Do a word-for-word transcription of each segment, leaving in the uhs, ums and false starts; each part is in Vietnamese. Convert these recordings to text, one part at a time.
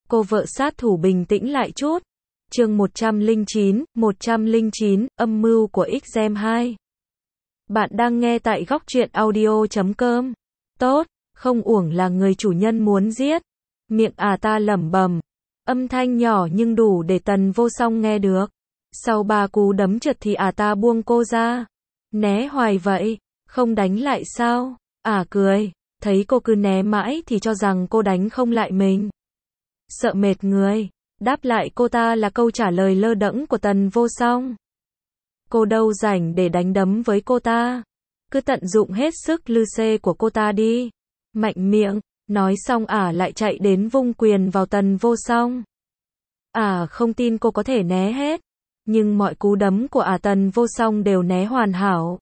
Cô vợ sát thủ bình tĩnh lại chút. Chương một trăm lẻ chín, một trăm lẻ chín, âm mưu của Exem hai. Bạn đang nghe tại góc truyện audio chấm com. Tốt, không uổng là người chủ nhân muốn giết. Miệng à ta lẩm bẩm. Âm thanh nhỏ nhưng đủ để Tần Vô Song nghe được. Sau ba cú đấm trượt thì à ta buông cô ra. Né hoài vậy, không đánh lại sao? À cười, thấy cô cứ né mãi thì cho rằng cô đánh không lại mình. Sợ mệt người. Đáp lại cô ta là câu trả lời lơ đễnh của Tần Vô Song. Cô đâu rảnh để đánh đấm với cô ta. Cứ tận dụng hết sức lư xê của cô ta đi. Mạnh miệng, nói xong ả lại chạy đến vung quyền vào Tần Vô Song. Ả không tin cô có thể né hết. Nhưng mọi cú đấm của ả Tần Vô Song đều né hoàn hảo.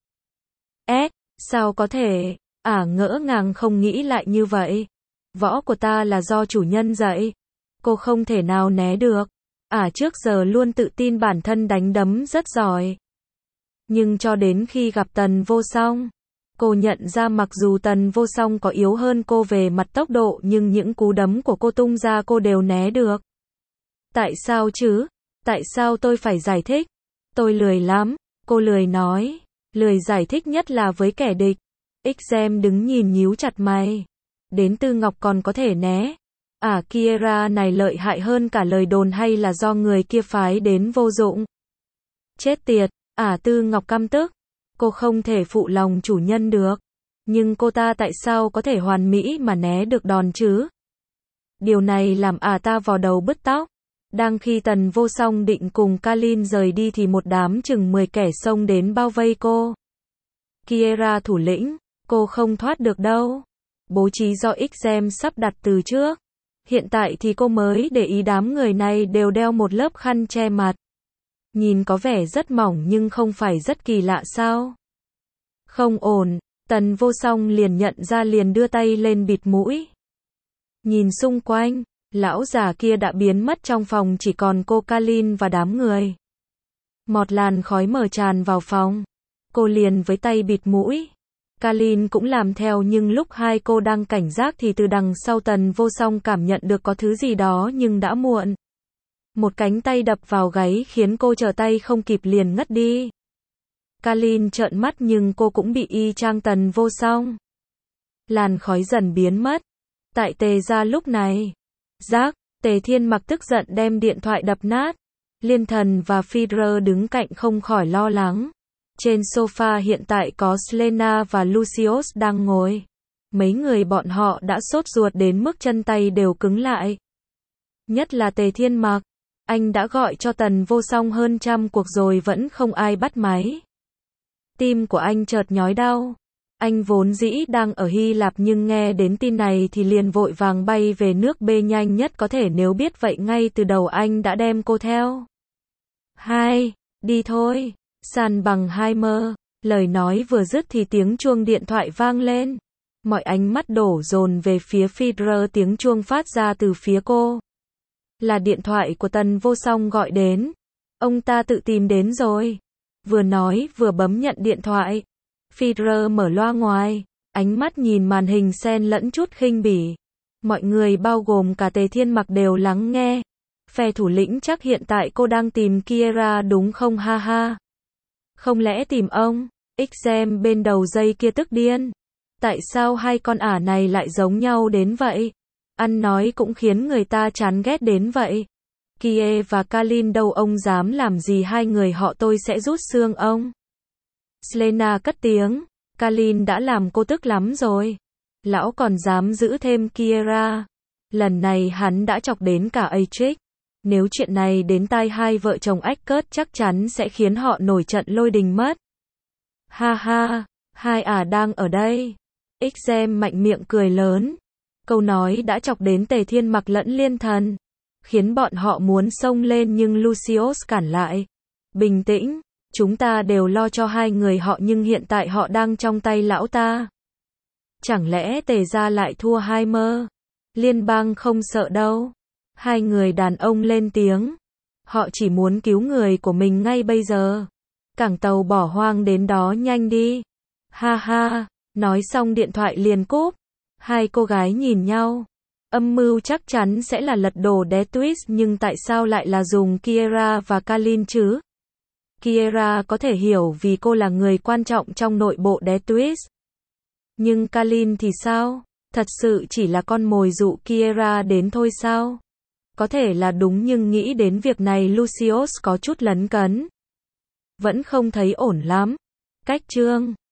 Ế, sao có thể? Ả ngỡ ngàng không nghĩ lại như vậy. Võ của ta là do chủ nhân dạy. Cô không thể nào né được. Ả trước giờ luôn tự tin bản thân đánh đấm rất giỏi. Nhưng cho đến khi gặp Tần Vô Song, cô nhận ra mặc dù Tần Vô Song có yếu hơn cô về mặt tốc độ nhưng những cú đấm của cô tung ra cô đều né được. Tại sao chứ? Tại sao tôi phải giải thích? Tôi lười lắm. Cô lười nói. Lười giải thích nhất là với kẻ địch. Exem đứng nhìn nhíu chặt mày. Đến Tư Ngọc còn có thể né. À Kiera này lợi hại hơn cả lời đồn hay là do người kia phái đến vô dụng? Chết tiệt, à Tư Ngọc căm tức. Cô không thể phụ lòng chủ nhân được. Nhưng cô ta tại sao có thể hoàn mỹ mà né được đòn chứ? Điều này làm à ta vò đầu bứt tóc. Đang khi Tần Vô Song định cùng Kalin rời đi thì một đám chừng mười kẻ xông đến bao vây cô. Kiera thủ lĩnh, cô không thoát được đâu. Bố trí do Exem sắp đặt từ trước. Hiện tại thì cô mới để ý đám người này đều đeo một lớp khăn che mặt. Nhìn có vẻ rất mỏng nhưng không phải rất kỳ lạ sao? Không ổn, Tần Vô Song liền nhận ra liền đưa tay lên bịt mũi. Nhìn xung quanh, lão già kia đã biến mất trong phòng chỉ còn cô Kalin và đám người. Một làn khói mờ tràn vào phòng. Cô liền với tay bịt mũi. Kalin cũng làm theo nhưng lúc hai cô đang cảnh giác thì từ đằng sau Tần Vô Song cảm nhận được có thứ gì đó nhưng đã muộn. Một cánh tay đập vào gáy khiến cô trở tay không kịp liền ngất đi. Kalin trợn mắt nhưng cô cũng bị y chang Tần Vô Song. Làn khói dần biến mất. Tại Tề gia lúc này. Giác, Tề Thiên Mặc tức giận đem điện thoại đập nát. Liên Thần và Fidra đứng cạnh không khỏi lo lắng. Trên sofa hiện tại có Selena và Lucius đang ngồi. Mấy người bọn họ đã sốt ruột đến mức chân tay đều cứng lại. Nhất là Tề Thiên Mặc. Anh đã gọi cho Tần Vô Song hơn trăm cuộc rồi vẫn không ai bắt máy. Tim của anh chợt nhói đau. Anh vốn dĩ đang ở Hy Lạp nhưng nghe đến tin này thì liền vội vàng bay về nước B nhanh nhất có thể, nếu biết vậy ngay từ đầu anh đã đem cô theo. Hai, đi thôi. San bằng hai mơ. Lời nói vừa dứt thì tiếng chuông điện thoại vang lên. Mọi ánh mắt đổ dồn về phía Fidra, tiếng chuông phát ra từ phía cô. Là điện thoại của Tần Vô Song gọi đến. Ông ta tự tìm đến rồi. Vừa nói vừa bấm nhận điện thoại. Fidra mở loa ngoài. Ánh mắt nhìn màn hình xen lẫn chút khinh bỉ. Mọi người bao gồm cả Tề Thiên Mặc đều lắng nghe. Phe thủ lĩnh chắc hiện tại cô đang tìm Kiera đúng không ha ha? Không lẽ tìm ông? Exem bên đầu dây kia tức điên. Tại sao hai con ả này lại giống nhau đến vậy? Ăn nói cũng khiến người ta chán ghét đến vậy. Kie và Kalin đâu ông dám làm gì hai người họ, tôi sẽ rút xương ông. Selena cất tiếng. Kalin đã làm cô tức lắm rồi. Lão còn dám giữ thêm Kiera. Lần này hắn đã chọc đến cả Atrix. Nếu chuyện này đến tai hai vợ chồng Eckert chắc chắn sẽ khiến họ nổi trận lôi đình mất. Ha ha, hai ả đang ở đây. Exem mạnh miệng cười lớn. Câu nói đã chọc đến Tề Thiên Mặc lẫn Liên Thần. Khiến bọn họ muốn xông lên nhưng Lucius cản lại. Bình tĩnh, chúng ta đều lo cho hai người họ nhưng hiện tại họ đang trong tay lão ta. Chẳng lẽ Tề gia lại thua hai mơ? Liên bang không sợ đâu. Hai người đàn ông lên tiếng. Họ chỉ muốn cứu người của mình ngay bây giờ. Cảng tàu bỏ hoang đến đó nhanh đi. Ha ha, nói xong điện thoại liền cúp. Hai cô gái nhìn nhau. Âm mưu chắc chắn sẽ là lật đổ Death Twist nhưng tại sao lại là dùng Kiera và Kalin chứ? Kiera có thể hiểu vì cô là người quan trọng trong nội bộ Death Twist. Nhưng Kalin thì sao? Thật sự chỉ là con mồi dụ Kiera đến thôi sao? Có thể là đúng nhưng nghĩ đến việc này Lucius có chút lấn cấn. Vẫn không thấy ổn lắm. Cách chương